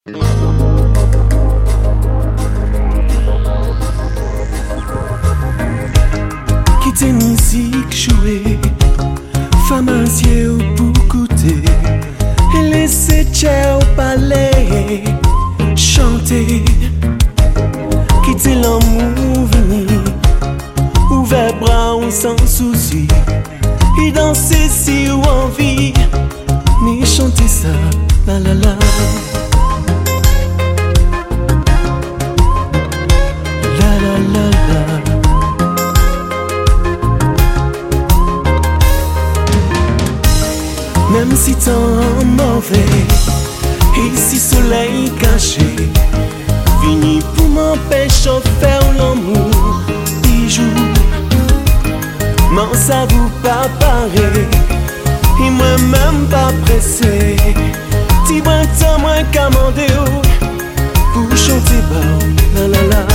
Quitter musique jouée, femme un ciel pour goûter, et laisser ciel au palais chanter. Quitter l'amour venir, ouvert bras on sans souci, et danser si ou envie, mais chanter ça, la la la. La la la la. Même si tant mauvais, et si soleil caché, fini pour m'empêcher de faire l'amour bijou. Mais ça vous pas pareil, et moi-même pas pressé. Ti bon temps moins commandé pour chanter bas, la la la.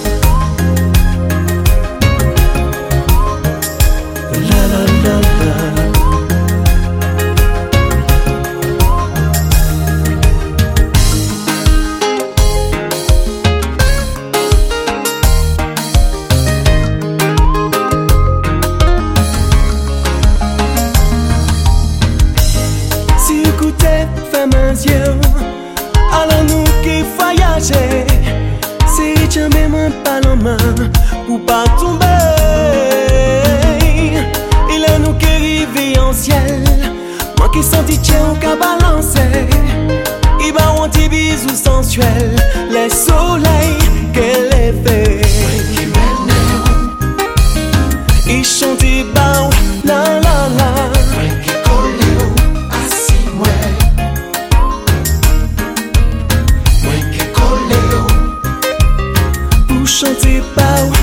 La la la la. Alors nous qui voyageons, c'est jamais mon pas la main pour pas tomber. Il est nous qui arrivons en ciel, moi qui senti tien au cas balancé. Il va un petit bisou sensuel, les soleils qu'elle est fait. Il chante bas, la la la. Chanter pas